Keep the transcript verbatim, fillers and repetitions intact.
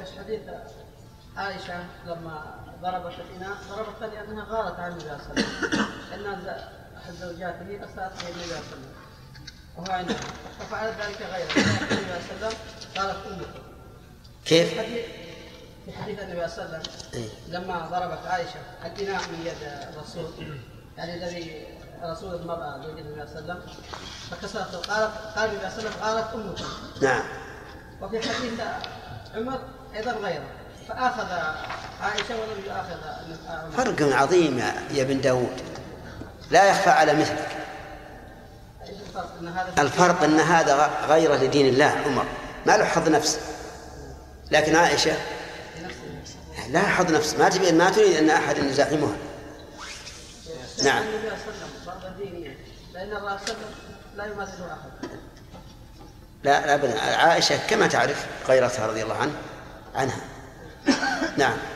في حديث عائشة لما ضربت الإناء ضربتها لأنها غارت عن النبي صلى الله عليه وسلم، أن أحد زوجاته أساءت إلى النبي صلى الله عليه وسلم وهو عندها ففعلت ذلك غيره النبي صلى الله عليه وسلم قالت أمك. كيف؟ في حديث النبي صلى الله عليه وسلم لما ضربت عائشة الإناء من يد الرسول، يعني الذي رسول المرأة زوج النبي صلى الله عليه وسلم فكسرت قالت قال النبي صلى الله عليه وسلم قالت أمك. نعم. وفي حديث عمر أيضا غيره فأخذ عائشة ولم يأخذ عمر. فرق عظيم يا ابن داود لا يخفى على مثلك. الفرق أن هذا غير لدين الله، عمر ما له حظ نفس، لكن عائشة لا حظ نفس، ما تريد ما تريد أن أحد يزاحمها. نعم. لأن الله لا يماثله أحد. لا لا أبدا، عائشة كما تعرف غيرتها رضي الله عنه عنها. نعم.